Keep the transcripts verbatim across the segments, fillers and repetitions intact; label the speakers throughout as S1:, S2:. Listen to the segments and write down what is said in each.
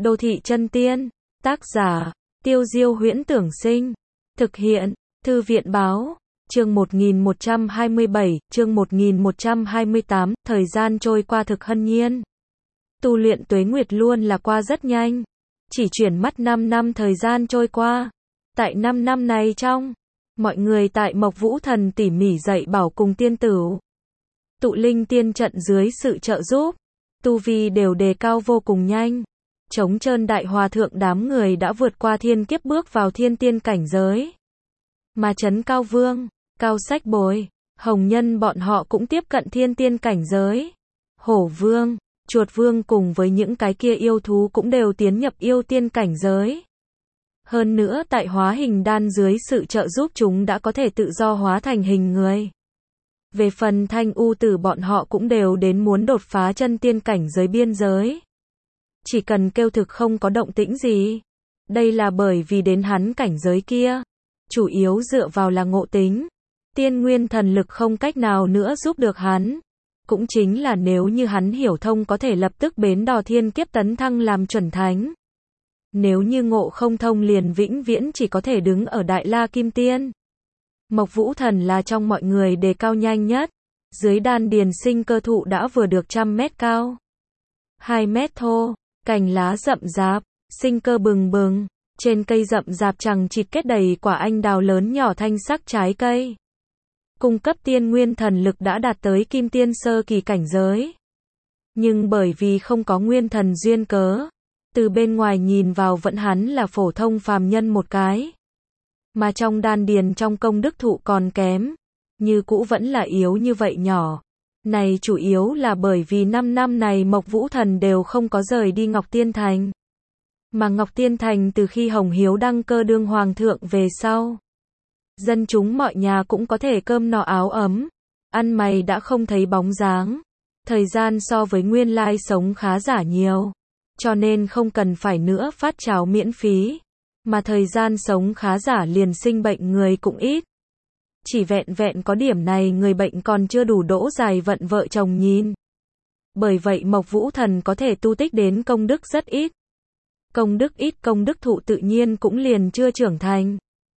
S1: Đô thị chân tiên. Tác giả, Tiêu Diêu Huyễn Tưởng Sinh. Thực hiện, Thư viện Báo. Chương một nghìn một trăm hai mươi bảy, chương một nghìn một trăm hai mươi tám, thời gian trôi qua thực hân nhiên. Tu luyện tuế nguyệt luôn là qua rất nhanh. Chỉ chuyển mắt năm năm thời gian trôi qua. Tại năm năm này trong, mọi người tại Mộc Vũ Thần tỉ mỉ dạy bảo cùng tiên tử. Tụ linh tiên trận dưới sự trợ giúp, tu vi đều đề cao vô cùng nhanh. Trống trơn đại hòa thượng đám người đã vượt qua thiên kiếp bước vào thiên tiên cảnh giới. Mà Trấn Cao Vương, Cao Sách Bồi, Hồng Nhân bọn họ cũng tiếp cận thiên tiên cảnh giới. Hổ Vương, Chuột Vương cùng với những cái kia yêu thú cũng đều tiến nhập yêu tiên cảnh giới. Hơn nữa tại hóa hình đan dưới sự trợ giúp chúng đã có thể tự do hóa thành hình người. Về phần Thanh U Tử bọn họ cũng đều đến muốn đột phá chân tiên cảnh giới biên giới. Chỉ cần kêu thực không có động tĩnh gì. Đây là bởi vì đến hắn cảnh giới kia, chủ yếu dựa vào là ngộ tính. Tiên nguyên thần lực không cách nào nữa giúp được hắn. Cũng chính là nếu như hắn hiểu thông có thể lập tức bến đò thiên kiếp tấn thăng làm chuẩn thánh. Nếu như ngộ không thông liền vĩnh viễn chỉ có thể đứng ở Đại La Kim Tiên. Mộc Vũ Thần là trong mọi người đề cao nhanh nhất. Dưới đan điền sinh cơ thụ đã vừa được trăm mét cao. Hai mét thô, cành lá rậm rạp, sinh cơ bừng bừng. Trên cây rậm rạp chằng chịt kết đầy quả anh đào lớn nhỏ thanh sắc trái cây. Cung cấp tiên nguyên thần lực đã đạt tới kim tiên sơ kỳ cảnh giới. Nhưng bởi vì không có nguyên thần duyên cớ, từ bên ngoài nhìn vào vẫn hắn là phổ thông phàm nhân một cái. Mà trong đan điền trong công đức thụ còn kém, như cũ vẫn là yếu như vậy nhỏ. Này chủ yếu là bởi vì năm năm này Mộc Vũ Thần đều không có rời đi Ngọc Tiên Thành. Mà Ngọc Tiên Thành từ khi Hồng Hiếu đăng cơ đương hoàng thượng về sau, dân chúng mọi nhà cũng có thể cơm no áo ấm, ăn mày đã không thấy bóng dáng. Thời gian so với nguyên lai sống khá giả nhiều, cho nên không cần phải nữa phát cháo miễn phí, mà thời gian sống khá giả liền sinh bệnh người cũng ít. Chỉ vẹn vẹn có điểm này người bệnh còn chưa đủ đỗ dài vận vợ chồng nhìn. Bởi vậy Mộc Vũ Thần có thể tu tích đến công đức rất ít. Công đức ít công đức thụ tự nhiên cũng liền chưa trưởng thành.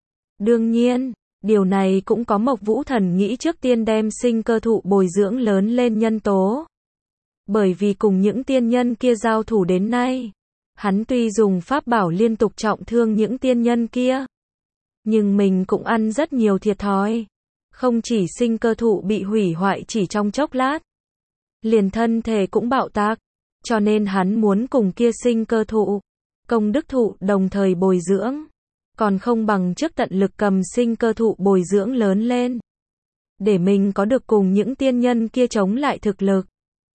S1: Đương nhiên, điều này cũng có Mộc Vũ Thần nghĩ trước tiên đem sinh cơ thụ bồi dưỡng lớn lên nhân tố. Bởi vì cùng những tiên nhân kia giao thủ đến nay, hắn tuy dùng pháp bảo liên tục trọng thương những tiên nhân kia, nhưng mình cũng ăn rất nhiều thiệt thòi. Không chỉ sinh cơ thụ bị hủy hoại chỉ trong chốc lát, liền thân thể cũng bạo tạc, cho nên hắn muốn cùng kia sinh cơ thụ, công đức thụ đồng thời bồi dưỡng, còn không bằng trước tận lực cầm sinh cơ thụ bồi dưỡng lớn lên, để mình có được cùng những tiên nhân kia chống lại thực lực.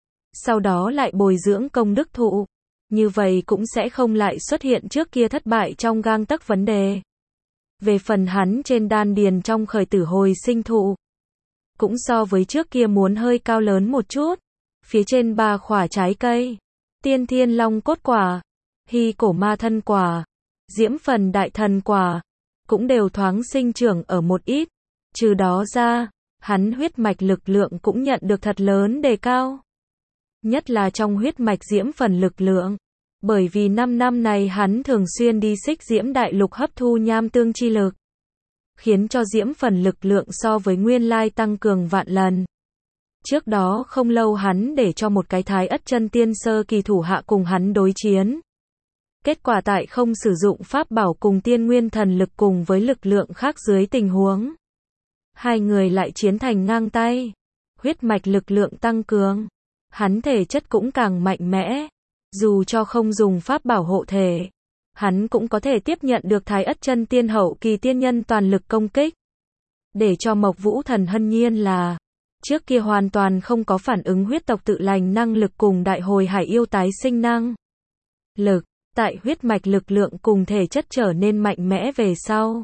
S1: Sau đó lại bồi dưỡng công đức thụ, như vậy cũng sẽ không lại xuất hiện trước kia thất bại trong gang tấc vấn đề. Về phần hắn trên đan điền trong khởi tử hồi sinh thụ, cũng so với trước kia muốn hơi cao lớn một chút. Phía trên ba khỏa trái cây, tiên thiên long cốt quả, hy cổ ma thân quả, diễm phần đại thần quả, cũng đều thoáng sinh trưởng ở một ít. Trừ đó ra, hắn huyết mạch lực lượng cũng nhận được thật lớn đề cao. Nhất là trong huyết mạch diễm phần lực lượng. Bởi vì năm năm này hắn thường xuyên đi Xích Diễm Đại Lục hấp thu nham tương chi lực, khiến cho diễm phần lực lượng so với nguyên lai tăng cường vạn lần. Trước đó không lâu hắn để cho một cái thái ất chân tiên sơ kỳ thủ hạ cùng hắn đối chiến. Kết quả tại không sử dụng pháp bảo cùng tiên nguyên thần lực cùng với lực lượng khác dưới tình huống, hai người lại chiến thành ngang tay. Huyết mạch lực lượng tăng cường, hắn thể chất cũng càng mạnh mẽ. Dù cho không dùng pháp bảo hộ thể, hắn cũng có thể tiếp nhận được thái ất chân tiên hậu kỳ tiên nhân toàn lực công kích. Để cho Mộc Vũ Thần hân nhiên là, trước kia hoàn toàn không có phản ứng huyết tộc tự lành năng lực cùng đại hồi hải yêu tái sinh năng lực, tại huyết mạch lực lượng cùng thể chất trở nên mạnh mẽ về sau,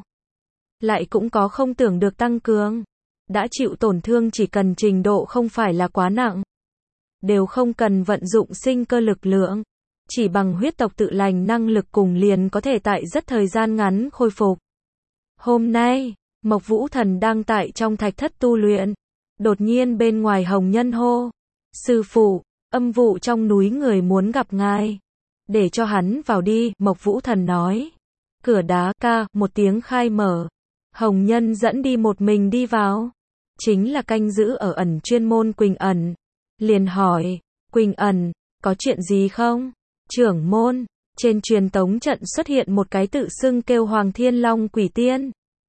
S1: lại cũng có không tưởng được tăng cường. Đã chịu tổn thương chỉ cần trình độ không phải là quá nặng, đều không cần vận dụng sinh cơ lực lượng, chỉ bằng huyết tộc tự lành năng lực cùng liền có thể tại rất thời gian ngắn khôi phục. Hôm nay, Mộc Vũ Thần đang tại trong thạch thất tu luyện, đột nhiên bên ngoài Hồng Nhân hô: "Sư phụ, âm vụ trong núi người muốn gặp ngài." Để cho hắn vào đi, Mộc Vũ Thần nói. Cửa đá, ca, một tiếng khai mở. Hồng Nhân dẫn đi một mình đi vào. Chính là canh giữ ở ẩn chuyên môn Quỳnh Ẩn. Liền hỏi, Quỳnh Ẩn, có chuyện gì không? Trưởng môn, trên truyền tống trận xuất hiện một cái tự xưng kêu Hoàng Thiên Long quỷ tiên.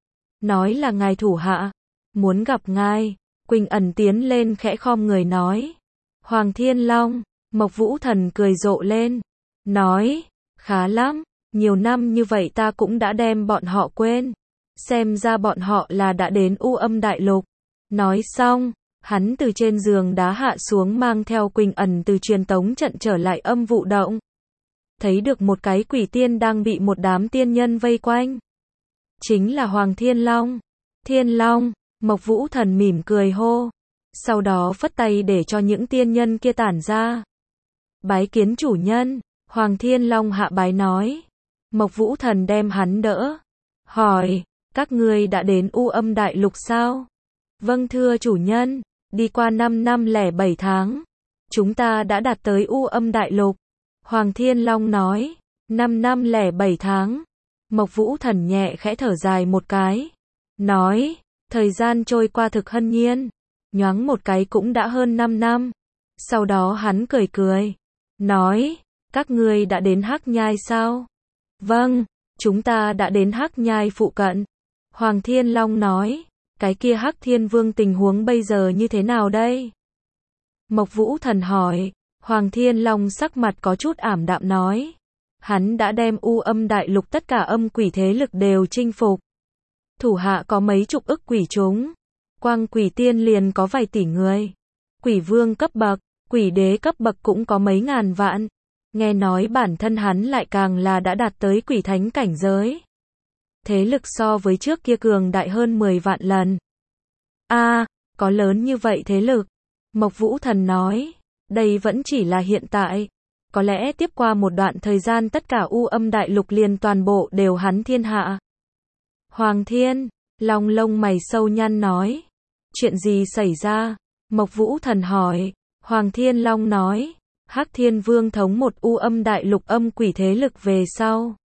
S1: Nói là ngài thủ hạ, muốn gặp ngài. Quỳnh Ẩn tiến lên khẽ khom người nói. Hoàng Thiên Long, Mộc Vũ Thần cười rộ lên. Nói, khá lắm, nhiều năm như vậy ta cũng đã đem bọn họ quên. Xem ra bọn họ là đã đến U Âm Đại Lục. Nói xong, hắn từ trên giường đá hạ xuống mang theo Quỳnh Ẩn từ truyền tống trận trở lại Âm Vụ Động. Thấy được một cái quỷ tiên đang bị một đám tiên nhân vây quanh. Chính là Hoàng Thiên Long. Thiên Long, Mộc Vũ Thần mỉm cười hô. Sau đó phất tay để cho những tiên nhân kia tản ra. Bái kiến chủ nhân, Hoàng Thiên Long hạ bái nói. Mộc Vũ Thần đem hắn đỡ. Hỏi, các ngươi đã đến U Âm Đại Lục sao? Vâng thưa chủ nhân, đi qua năm năm lẻ bảy tháng. Chúng ta đã đạt tới U Âm Đại Lục. Hoàng Thiên Long nói, năm năm lẻ bảy tháng. Mộc Vũ Thần nhẹ khẽ thở dài một cái. Nói, thời gian trôi qua thực hân nhiên. Nhoáng một cái cũng đã hơn năm năm. Sau đó hắn cười cười. Nói, các ngươi đã đến Hắc Nhai sao? Vâng, chúng ta đã đến Hắc Nhai phụ cận. Hoàng Thiên Long nói, cái kia Hắc Thiên Vương tình huống bây giờ như thế nào đây? Mộc Vũ Thần hỏi. Hoàng Thiên Long sắc mặt có chút ảm đạm nói. Hắn đã đem U Âm Đại Lục tất cả âm quỷ thế lực đều chinh phục. Thủ hạ có mấy chục ức quỷ chúng. Quang quỷ tiên liền có vài tỷ người. Quỷ vương cấp bậc, quỷ đế cấp bậc cũng có mấy ngàn vạn. Nghe nói bản thân hắn lại càng là đã đạt tới quỷ thánh cảnh giới. Thế lực so với trước kia cường đại hơn mười vạn lần. A, à, có lớn như vậy thế lực. Mộc Vũ Thần nói, đây vẫn chỉ là hiện tại. Có lẽ tiếp qua một đoạn thời gian tất cả U Âm Đại Lục liền toàn bộ đều hắn thiên hạ. Hoàng Thiên, Long lông mày sâu nhăn nói. Chuyện gì xảy ra? Mộc Vũ Thần hỏi. Hoàng Thiên Long nói. Hắc Thiên Vương thống một U Âm Đại Lục âm quỷ thế lực về sau.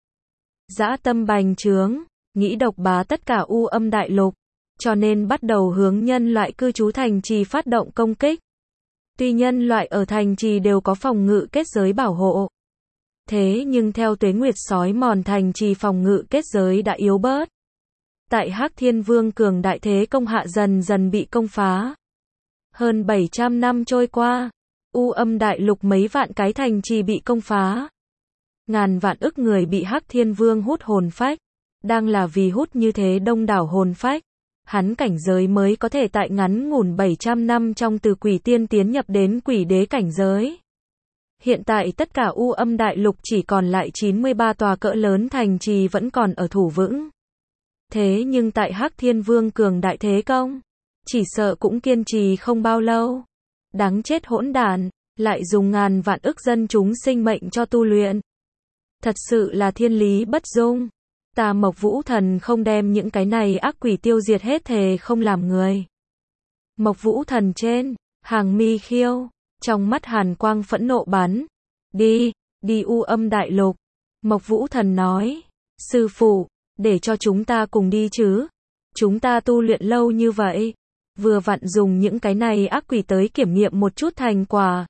S1: Dã tâm bành trướng, nghĩ độc bá tất cả U Âm Đại Lục. Cho nên bắt đầu hướng nhân loại cư trú thành trì phát động công kích. Tuy nhân loại ở thành trì đều có phòng ngự kết giới bảo hộ. Thế nhưng theo tuế nguyệt sói mòn thành trì phòng ngự kết giới đã yếu bớt. Tại Hắc Thiên Vương cường đại thế công hạ dần dần bị công phá. Hơn bảy trăm năm trôi qua, U Âm Đại Lục mấy vạn cái thành trì bị công phá. Ngàn vạn ức người bị Hắc Thiên Vương hút hồn phách. Đang là vì hút như thế đông đảo hồn phách. Hắn cảnh giới mới có thể tại ngắn ngủn bảy trăm năm trong từ quỷ tiên tiến nhập đến quỷ đế cảnh giới. Hiện tại tất cả U Âm Đại Lục chỉ còn lại chín mươi ba tòa cỡ lớn thành trì vẫn còn ở thủ vững. Thế nhưng tại Hắc Thiên Vương cường đại thế công, chỉ sợ cũng kiên trì không bao lâu. Đáng chết hỗn đản, lại dùng ngàn vạn ức dân chúng sinh mệnh cho tu luyện. Thật sự là thiên lý bất dung. Ta Mộc Vũ Thần không đem những cái này ác quỷ tiêu diệt hết thề không làm người. Mộc Vũ Thần trên, hàng mi khiêu, trong mắt hàn quang phẫn nộ bắn. Đi, đi U Âm Đại Lục. Mộc Vũ Thần nói, sư phụ, để cho chúng ta cùng đi chứ. Chúng ta tu luyện lâu như vậy, vừa vặn dùng những cái này ác quỷ tới kiểm nghiệm một chút thành quả.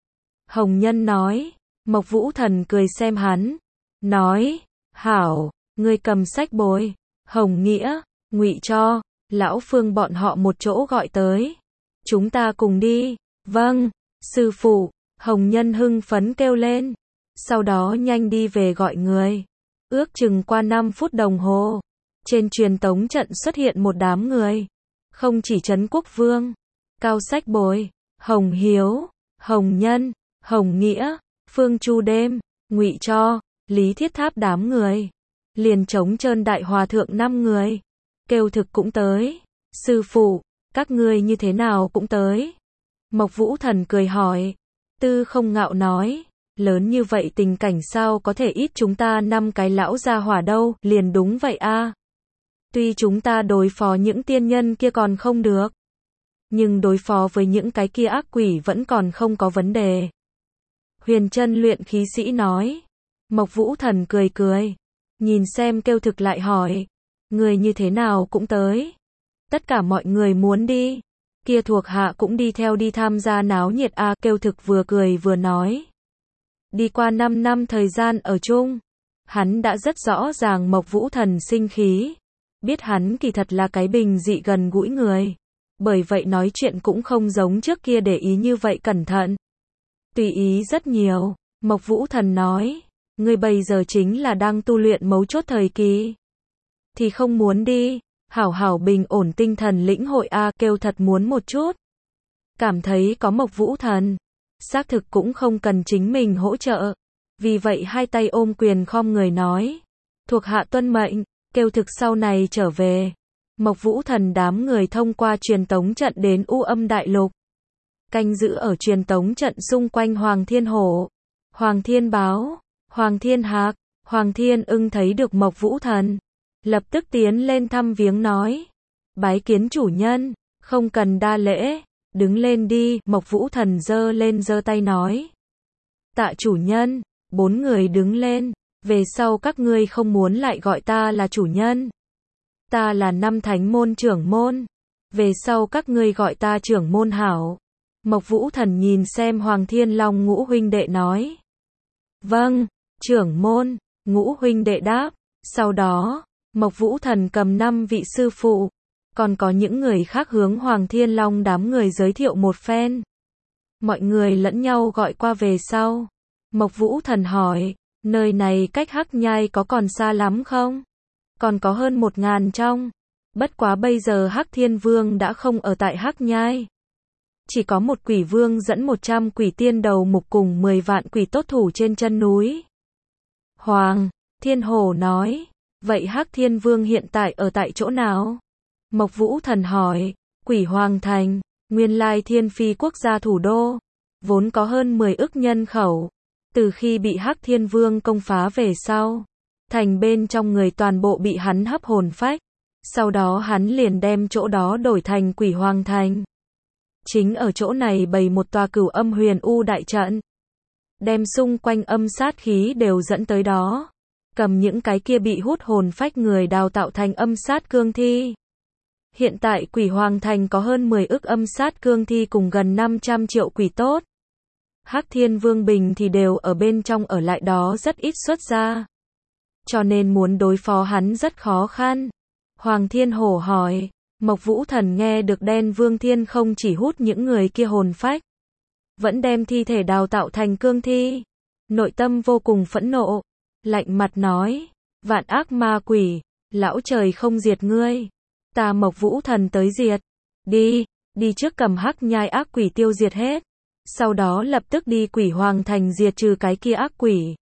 S1: Hồng Nhân nói, Mộc Vũ Thần cười xem hắn, nói, hảo, ngươi cầm sách bồi, Hồng Nghĩa, Ngụy Cho, Lão Phương bọn họ một chỗ gọi tới. Chúng ta cùng đi, vâng, sư phụ, Hồng Nhân hưng phấn kêu lên, sau đó nhanh đi về gọi người. Ước chừng qua năm phút đồng hồ, trên truyền tống trận xuất hiện một đám người. Không chỉ Trấn Quốc Vương, Cao Sách Bồi, Hồng Hiếu, Hồng Nhân, Hồng Nghĩa, Phương Chu Đêm, Ngụy Cho, Lý Thiết Tháp đám người. Liền trống trơn đại hòa thượng năm người. Kêu thực cũng tới. Sư phụ, các ngươi như thế nào cũng tới. Mộc Vũ Thần cười hỏi. Tư Không Ngạo nói, lớn như vậy tình cảnh sao có thể ít chúng ta năm cái lão gia hỏa đâu, liền đúng vậy a. Tuy chúng ta đối phó những tiên nhân kia còn không được, nhưng đối phó với những cái kia ác quỷ vẫn còn không có vấn đề. Huyền Chân luyện khí sĩ nói, Mộc Vũ Thần cười cười, nhìn xem Kêu Thực lại hỏi, người như thế nào cũng tới. Tất cả mọi người muốn đi, kia thuộc hạ cũng đi theo đi tham gia náo nhiệt a. Kêu Thực vừa cười vừa nói, đi qua năm năm thời gian ở chung, hắn đã rất rõ ràng Mộc Vũ Thần sinh khí, biết hắn kỳ thật là cái bình dị gần gũi người, bởi vậy nói chuyện cũng không giống trước kia để ý như vậy cẩn thận, tùy ý rất nhiều. Mộc Vũ Thần nói, ngươi bây giờ chính là đang tu luyện mấu chốt thời kỳ, thì không muốn đi, hảo hảo bình ổn tinh thần lĩnh hội a. Kêu thật muốn một chút, cảm thấy có Mộc Vũ Thần, xác thực cũng không cần chính mình hỗ trợ, vì vậy hai tay ôm quyền khom người nói, thuộc hạ tuân mệnh. Kêu Thực sau này trở về, Mộc Vũ Thần đám người thông qua truyền tống trận đến U Âm Đại Lục, canh giữ ở truyền tống trận xung quanh Hoàng Thiên Hổ, Hoàng Thiên Báo, Hoàng Thiên Hạc, Hoàng Thiên Ưng thấy được Mộc Vũ Thần, lập tức tiến lên thăm viếng nói, bái kiến chủ nhân, không cần đa lễ, đứng lên đi. Mộc Vũ Thần giơ lên giơ tay nói, tạ chủ nhân. Bốn người đứng lên, về sau các ngươi không muốn lại gọi ta là chủ nhân, ta là năm thánh môn trưởng môn, về sau các ngươi gọi ta trưởng môn hảo. Mộc Vũ Thần nhìn xem Hoàng Thiên Long ngũ huynh đệ nói, vâng, trưởng môn. Ngũ huynh đệ đáp. Sau đó, Mộc Vũ Thần cầm năm vị sư phụ, còn có những người khác hướng Hoàng Thiên Long đám người giới thiệu một phen. Mọi người lẫn nhau gọi qua về sau, Mộc Vũ Thần hỏi, nơi này cách Hắc Nhai có còn xa lắm không? Còn có hơn một ngàn trong, bất quá bây giờ Hắc Thiên Vương đã không ở tại Hắc Nhai, chỉ có một quỷ vương dẫn một trăm quỷ tiên đầu mục cùng mười vạn quỷ tốt thủ trên chân núi. Hoàng Thiên Hổ nói, vậy Hắc Thiên Vương hiện tại ở tại chỗ nào? Mộc Vũ Thần hỏi, Quỷ Hoàng Thành, nguyên lai Thiên Phi quốc gia thủ đô, vốn có hơn mười ức nhân khẩu, từ khi bị Hắc Thiên Vương công phá về sau, thành bên trong người toàn bộ bị hắn hấp hồn phách, sau đó hắn liền đem chỗ đó đổi thành Quỷ Hoàng Thành. Chính ở chỗ này bày một tòa Cửu Âm Huyền U đại trận, đem xung quanh âm sát khí đều dẫn tới đó, cầm những cái kia bị hút hồn phách người đào tạo thành âm sát cương thi. Hiện tại Quỷ Hoàng Thành có hơn mười ức âm sát cương thi cùng gần năm trăm triệu quỷ tốt. Hắc Thiên Vương Bình thì đều ở bên trong ở lại đó rất ít xuất ra, cho nên muốn đối phó hắn rất khó khăn. Hoàng Thiên Hổ hỏi, Mộc Vũ Thần nghe được Đen Vương Thiên không chỉ hút những người kia hồn phách, vẫn đem thi thể đào tạo thành cương thi, nội tâm vô cùng phẫn nộ, lạnh mặt nói, vạn ác ma quỷ, lão trời không diệt ngươi, ta Mộc Vũ Thần tới diệt, đi, đi trước cầm Hắc Nhai ác quỷ tiêu diệt hết, sau đó lập tức đi Quỷ Hoàng Thành diệt trừ cái kia ác quỷ.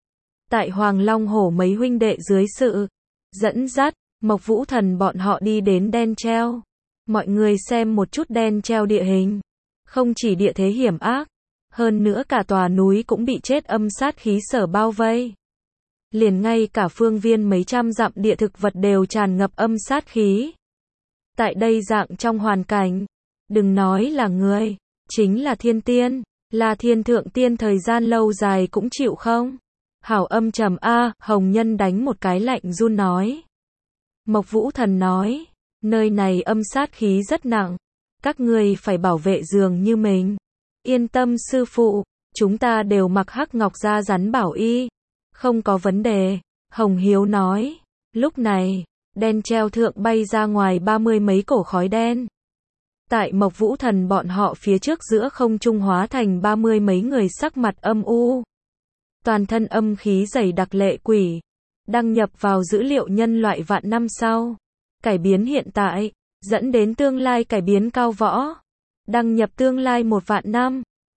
S1: Tại Hoàng Long Hổ mấy huynh đệ dưới sự dẫn dắt, Mộc Vũ Thần bọn họ đi đến Đen Treo. Mọi người xem một chút Đen Treo địa hình, không chỉ địa thế hiểm ác, hơn nữa cả tòa núi cũng bị chết âm sát khí sở bao vây. Liền ngay cả phương viên mấy trăm dặm địa thực vật đều tràn ngập âm sát khí. Tại đây dạng trong hoàn cảnh, đừng nói là người, chính là thiên tiên, là thiên thượng tiên thời gian lâu dài cũng chịu không. Hảo âm trầm a. Hồng Nhân đánh một cái lạnh run nói. Mộc Vũ Thần nói, nơi này âm sát khí rất nặng, các ngươi phải bảo vệ giường như mình. Yên tâm sư phụ, chúng ta đều mặc hắc ngọc da rắn bảo y, không có vấn đề. Hồng Hiếu nói. Lúc này, Đen Treo thượng bay ra ngoài ba mươi mấy cổ khói đen. Tại Mộc Vũ Thần bọn họ phía trước giữa không trung hóa thành ba mươi mấy người sắc mặt âm u, toàn thân âm khí dày đặc lệ quỷ, đăng nhập vào dữ liệu nhân loại vạn năm sau, cải biến hiện tại, dẫn đến tương lai cải biến cao võ, đăng nhập tương lai một vạn năm.